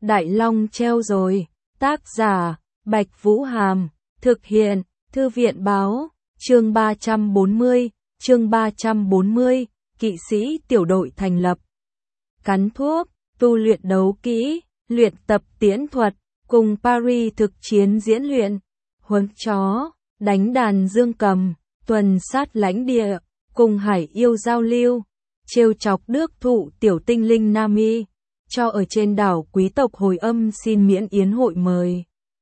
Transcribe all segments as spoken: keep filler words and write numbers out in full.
Đại Long treo rồi. Tác giả, Bạch Vũ Hàm. Thực hiện, Thư viện Báo. Chương ba trăm bốn mươi. Chương ba trăm bốn mươi. Kỵ sĩ tiểu đội thành lập. Cắn thuốc, tu luyện đấu kỹ, luyện tập tiễn thuật, cùng Paris thực chiến diễn luyện, huấn chó, đánh đàn dương cầm, tuần sát lãnh địa, cùng hải yêu giao lưu, trêu chọc đước thụ tiểu tinh linh Nami, cho ở trên đảo quý tộc Hồi Âm xin miễn yến hội mời.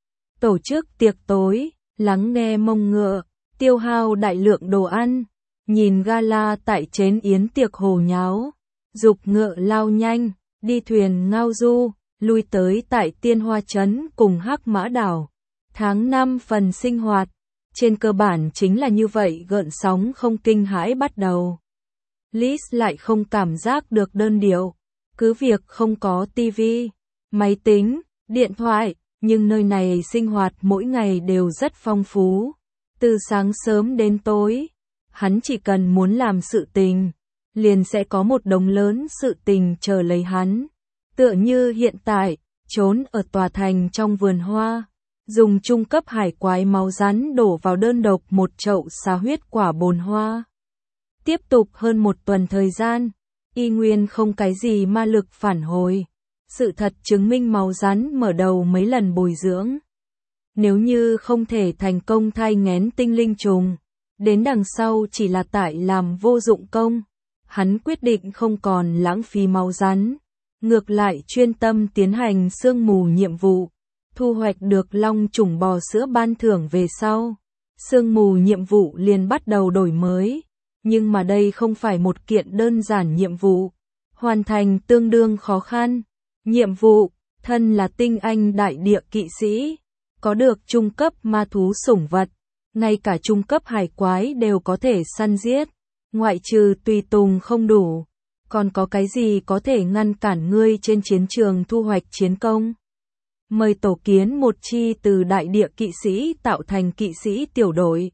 Tổ chức tiệc tối, lắng nghe mông ngựa, tiêu hao đại lượng đồ ăn, nhìn gala tại chén yến tiệc hồ nháo, dục ngựa lao nhanh, đi thuyền ngao du, lui tới tại Tiên Hoa Trấn cùng Hắc Mã Đảo. Tháng năm phần sinh hoạt, trên cơ bản chính là như vậy, gợn sóng không kinh hãi bắt đầu. Liz lại không cảm giác được đơn điệu, cứ việc không có tivi, máy tính, điện thoại, nhưng nơi này sinh hoạt mỗi ngày đều rất phong phú. Từ sáng sớm đến tối, hắn chỉ cần muốn làm sự tình, liền sẽ có một đống lớn sự tình chờ lấy hắn. Tựa như hiện tại, trốn ở tòa thành trong vườn hoa, dùng trung cấp hải quái máu rắn đổ vào đơn độc một chậu xá huyết quả bồn hoa. Tiếp tục hơn một tuần thời gian, y nguyên không cái gì ma lực phản hồi. Sự thật chứng minh máu rắn mở đầu mấy lần bồi dưỡng. Nếu như không thể thành công thai nghén tinh linh trùng, đến đằng sau chỉ là tại làm vô dụng công. Hắn quyết định không còn lãng phí máu rắn, ngược lại chuyên tâm tiến hành sương mù nhiệm vụ, thu hoạch được long trùng bò sữa ban thưởng về sau. Sương mù nhiệm vụ liền bắt đầu đổi mới, nhưng mà đây không phải một kiện đơn giản nhiệm vụ, hoàn thành tương đương khó khăn. Nhiệm vụ, thân là tinh anh đại địa kỵ sĩ, có được trung cấp ma thú sủng vật, ngay cả trung cấp hải quái đều có thể săn giết, ngoại trừ tùy tùng không đủ, còn có cái gì có thể ngăn cản ngươi trên chiến trường thu hoạch chiến công? Mời tổ kiến một chi từ đại địa kỵ sĩ tạo thành kỵ sĩ tiểu đội.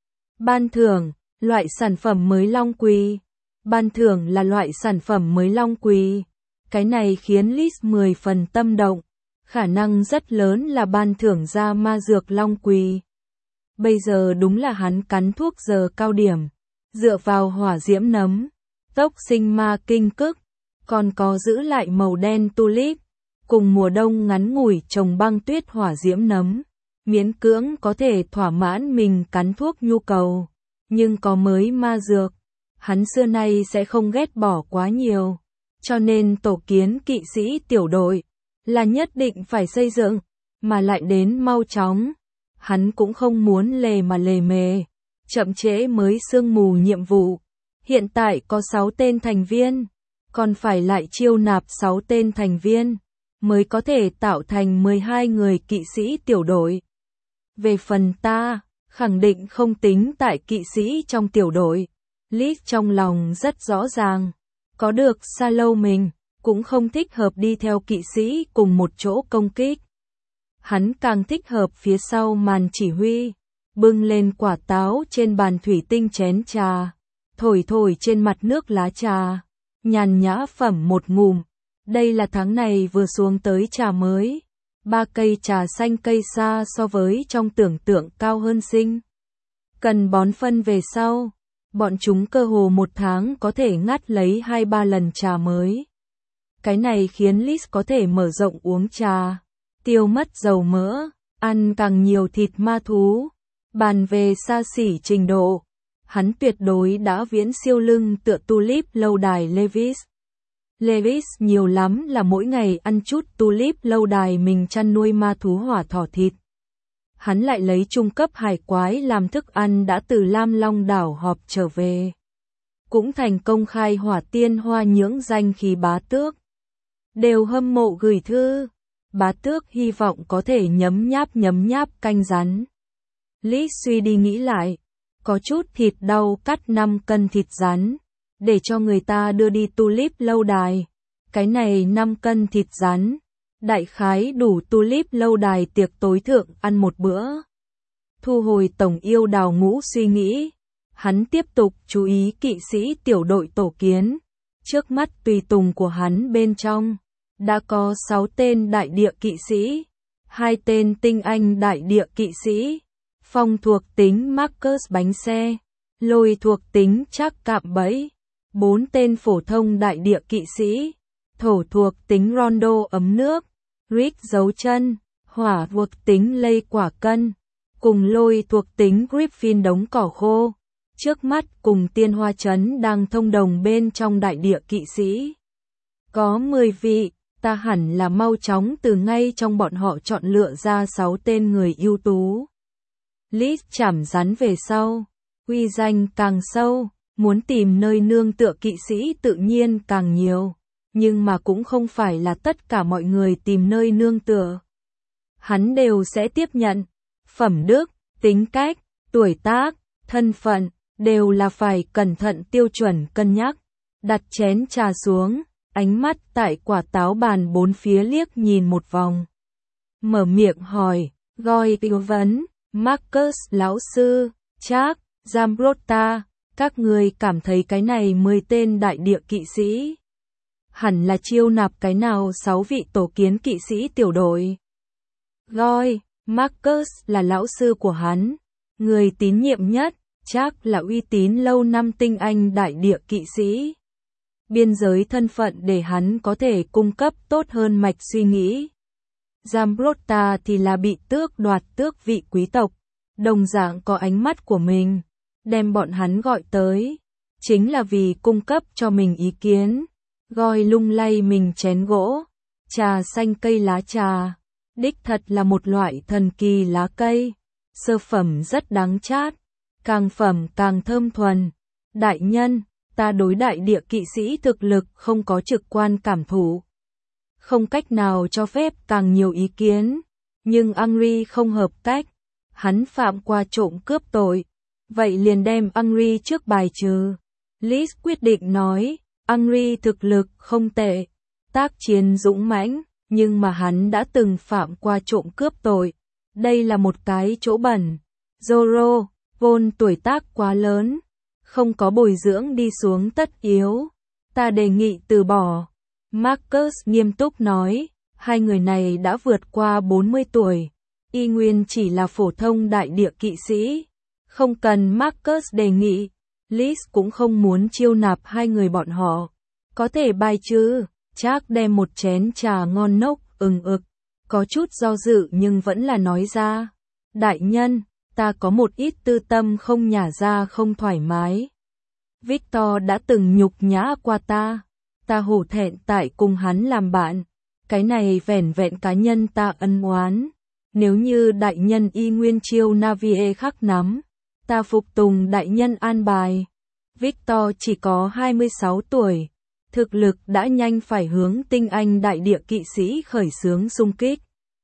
Ban thưởng, loại sản phẩm mới long quỳ. Ban thưởng là loại sản phẩm mới long quỳ. Cái này khiến Liz mười phần tâm động, khả năng rất lớn là ban thưởng ra ma dược long quỳ. Bây giờ đúng là hắn cắn thuốc giờ cao điểm, dựa vào hỏa diễm nấm, tốc sinh ma kinh cức, còn có giữ lại màu đen tulip, cùng mùa đông ngắn ngủi trồng băng tuyết hỏa diễm nấm, miễn cưỡng có thể thỏa mãn mình cắn thuốc nhu cầu, nhưng có mới ma dược, hắn xưa nay sẽ không ghét bỏ quá nhiều. Cho nên tổ kiến kỵ sĩ tiểu đội là nhất định phải xây dựng, mà lại đến mau chóng. Hắn cũng không muốn lề mà lề mề, chậm trễ mới sương mù nhiệm vụ. Hiện tại có sáu tên thành viên, còn phải lại chiêu nạp sáu tên thành viên, mới có thể tạo thành mười hai người kỵ sĩ tiểu đội. Về phần ta, khẳng định không tính tại kỵ sĩ trong tiểu đội. Liz trong lòng rất rõ ràng. Có được sa lâu mình, cũng không thích hợp đi theo kỵ sĩ cùng một chỗ công kích. Hắn càng thích hợp phía sau màn chỉ huy, bưng lên quả táo trên bàn thủy tinh chén trà, thổi thổi trên mặt nước lá trà, nhàn nhã phẩm một ngụm. Đây là tháng này vừa xuống tới trà mới, ba cây trà xanh cây xa so với trong tưởng tượng cao hơn sinh. Cần bón phân về sau. Bọn chúng cơ hồ một tháng có thể ngắt lấy hai ba lần trà mới. Cái này khiến Liz có thể mở rộng uống trà, tiêu mất dầu mỡ, ăn càng nhiều thịt ma thú. Bàn về xa xỉ trình độ, hắn tuyệt đối đã viễn siêu lưng tựa tulip lâu đài Levis. Levis nhiều lắm là mỗi ngày ăn chút tulip lâu đài mình chăn nuôi ma thú hỏa thỏ thịt. Hắn lại lấy trung cấp hải quái làm thức ăn đã từ Lam Long đảo họp trở về. Cũng thành công khai hỏa tiên hoa nhưỡng danh khí bá tước. Đều hâm mộ gửi thư. Bá tước hy vọng có thể nhấm nháp nhấm nháp canh rắn. Lý suy đi nghĩ lại. Có chút thịt đau cắt năm cân thịt rắn. Để cho người ta đưa đi tulip lâu đài. Cái này năm cân thịt rắn. Đại khái đủ tulip lâu đài tiệc tối thượng ăn một bữa. Thu hồi tổng yêu đào ngũ suy nghĩ. Hắn tiếp tục chú ý kỵ sĩ tiểu đội tổ kiến. Trước mắt tùy tùng của hắn bên trong. đã có sáu tên đại địa kỵ sĩ, hai tên tinh anh đại địa kỵ sĩ, phong thuộc tính Marcus bánh xe, lôi thuộc tính chắc cạm bẫy, bốn tên phổ thông đại địa kỵ sĩ, thổ thuộc tính Rondo ấm nước, Rick dấu chân, hỏa thuộc tính lây quả cân, cùng lôi thuộc tính Griffin đống cỏ khô. Trước mắt cùng tiên hoa trấn đang thông đồng bên trong đại địa kỵ sĩ. Có mười vị, ta hẳn là mau chóng từ ngay trong bọn họ chọn lựa ra sáu tên người ưu tú. Lít chảm rắn về sau, uy danh càng sâu, muốn tìm nơi nương tựa kỵ sĩ tự nhiên càng nhiều, nhưng mà cũng không phải là tất cả mọi người tìm nơi nương tựa. Hắn đều sẽ tiếp nhận, phẩm đức, tính cách, tuổi tác, thân phận, đều là phải cẩn thận tiêu chuẩn cân nhắc. Đặt chén trà xuống, ánh mắt tại quả táo bàn bốn phía liếc nhìn một vòng. Mở miệng hỏi, Goi tư vấn, Marcus lão sư, Jack, Zambrotta, các người cảm thấy cái này mười tên đại địa kỵ sĩ hẳn là chiêu nạp cái nào sáu vị tổ kiến kỵ sĩ tiểu đội? Goi, Marcus là lão sư của hắn, người tín nhiệm nhất, chắc là uy tín lâu năm tinh anh đại địa kỵ sĩ. Biên giới thân phận để hắn có thể cung cấp tốt hơn mạch suy nghĩ. Zambrotta thì là bị tước đoạt tước vị quý tộc, đồng dạng có ánh mắt của mình, đem bọn hắn gọi tới, chính là vì cung cấp cho mình ý kiến. Goi lung lay mình chén gỗ, trà xanh cây lá trà, đích thật là một loại thần kỳ lá cây, sơ phẩm rất đắng chát, càng phẩm càng thơm thuần. Đại nhân, ta đối đại địa kỵ sĩ thực lực không có trực quan cảm thụ, không cách nào cho phép càng nhiều ý kiến, nhưng Angry không hợp cách, hắn phạm qua trộm cướp tội, vậy liền đem Angry trước bài trừ. Liz quyết định nói, Angry thực lực không tệ, tác chiến dũng mãnh, nhưng mà hắn đã từng phạm qua trộm cướp tội, đây là một cái chỗ bẩn. Zoro, vốn tuổi tác quá lớn, không có bồi dưỡng đi xuống tất yếu, ta đề nghị từ bỏ. Marcus nghiêm túc nói, hai người này đã vượt qua bốn mươi tuổi, y nguyên chỉ là phổ thông đại địa kỵ sĩ, không cần Marcus đề nghị, Liz cũng không muốn chiêu nạp hai người bọn họ, có thể bài trừ. Chắc đem một chén trà ngon nốc, ừng ực, có chút do dự nhưng vẫn là nói ra, đại nhân, ta có một ít tư tâm không nhả ra không thoải mái. Victor đã từng nhục nhã qua ta, ta hổ thẹn tại cùng hắn làm bạn, cái này vẻn vẹn cá nhân ta ân oán. Nếu như đại nhân y nguyên chiêu Navie khắc nắm, ta phục tùng đại nhân an bài. Victor chỉ có hai mươi sáu tuổi, thực lực đã nhanh phải hướng tinh anh đại địa kỵ sĩ khởi xướng xung kích.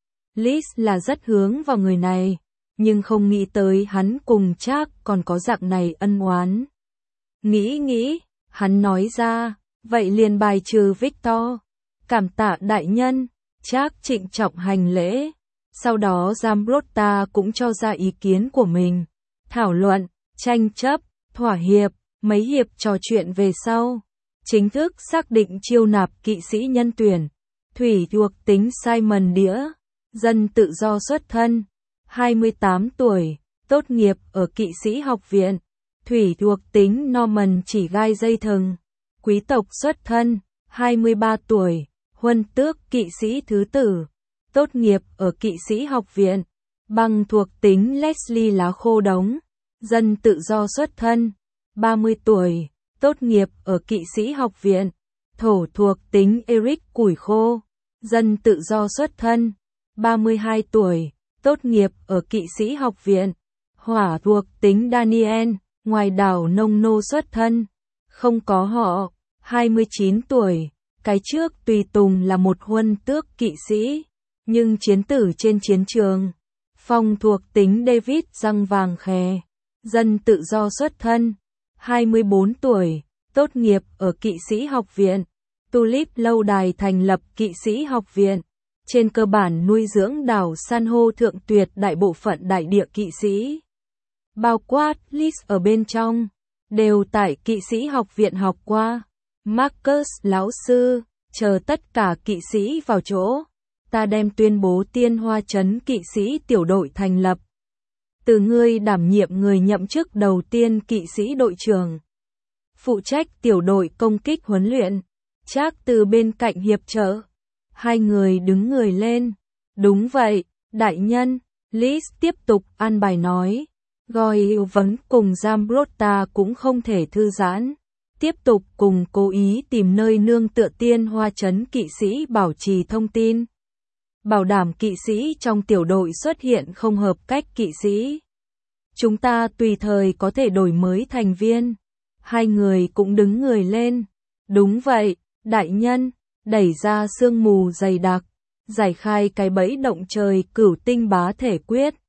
Liz là rất hướng vào người này, nhưng không nghĩ tới hắn cùng Jack còn có dạng này ân oán. Nghĩ nghĩ, hắn nói ra, vậy liền bài trừ Victor. Cảm tạ đại nhân, Jack trịnh trọng hành lễ. Sau đó Zambrotta cũng cho ra ý kiến của mình. Thảo luận, tranh chấp, thỏa hiệp, mấy hiệp trò chuyện về sau. Chính thức xác định chiêu nạp kỵ sĩ nhân tuyển. Thủy thuộc tính Simon Đĩa, dân tự do xuất thân, hai mươi tám tuổi, tốt nghiệp ở kỵ sĩ học viện. Thủy thuộc tính Norman chỉ gai dây thừng, quý tộc xuất thân, hai mươi ba tuổi, huân tước kỵ sĩ thứ tử, tốt nghiệp ở kỵ sĩ học viện. Băng thuộc tính Leslie lá khô đống, dân tự do xuất thân, ba mươi tuổi, tốt nghiệp ở kỵ sĩ học viện. Thổ thuộc tính Eric củi khô, dân tự do xuất thân, ba mươi hai tuổi, tốt nghiệp ở kỵ sĩ học viện. Hỏa thuộc tính Daniel, ngoài đảo nông nô xuất thân, không có họ, hai mươi chín tuổi, cái trước tùy tùng là một huân tước kỵ sĩ, nhưng chiến tử trên chiến trường. Phong thuộc tính David răng vàng khè, dân tự do xuất thân, hai mươi bốn tuổi, tốt nghiệp ở kỵ sĩ học viện. Tulip lâu đài thành lập kỵ sĩ học viện, trên cơ bản nuôi dưỡng đảo san hô thượng tuyệt đại bộ phận đại địa kỵ sĩ. Bao quát Liz ở bên trong, đều tại kỵ sĩ học viện học qua. Marcus lão sư, chờ tất cả kỵ sĩ vào chỗ, ta đem tuyên bố Tiên Hoa Trấn kỵ sĩ tiểu đội thành lập. Từ ngươi đảm nhiệm người nhậm chức đầu tiên kỵ sĩ đội trưởng. Phụ trách tiểu đội công kích huấn luyện. Trác từ bên cạnh hiệp trợ. Hai người đứng người lên. Đúng vậy, đại nhân. Liz tiếp tục an bài nói. Goyle vấn cùng Zambrotta cũng không thể thư giãn. Tiếp tục cùng cố ý tìm nơi nương tựa Tiên Hoa Trấn kỵ sĩ bảo trì thông tin. Bảo đảm kỵ sĩ trong tiểu đội xuất hiện không hợp cách kỵ sĩ. Chúng ta tùy thời có thể đổi mới thành viên. Hai người cũng đứng người lên. Đúng vậy, đại nhân. Đẩy ra sương mù dày đặc. Giải khai cái bẫy động trời cửu tinh bá thể quyết.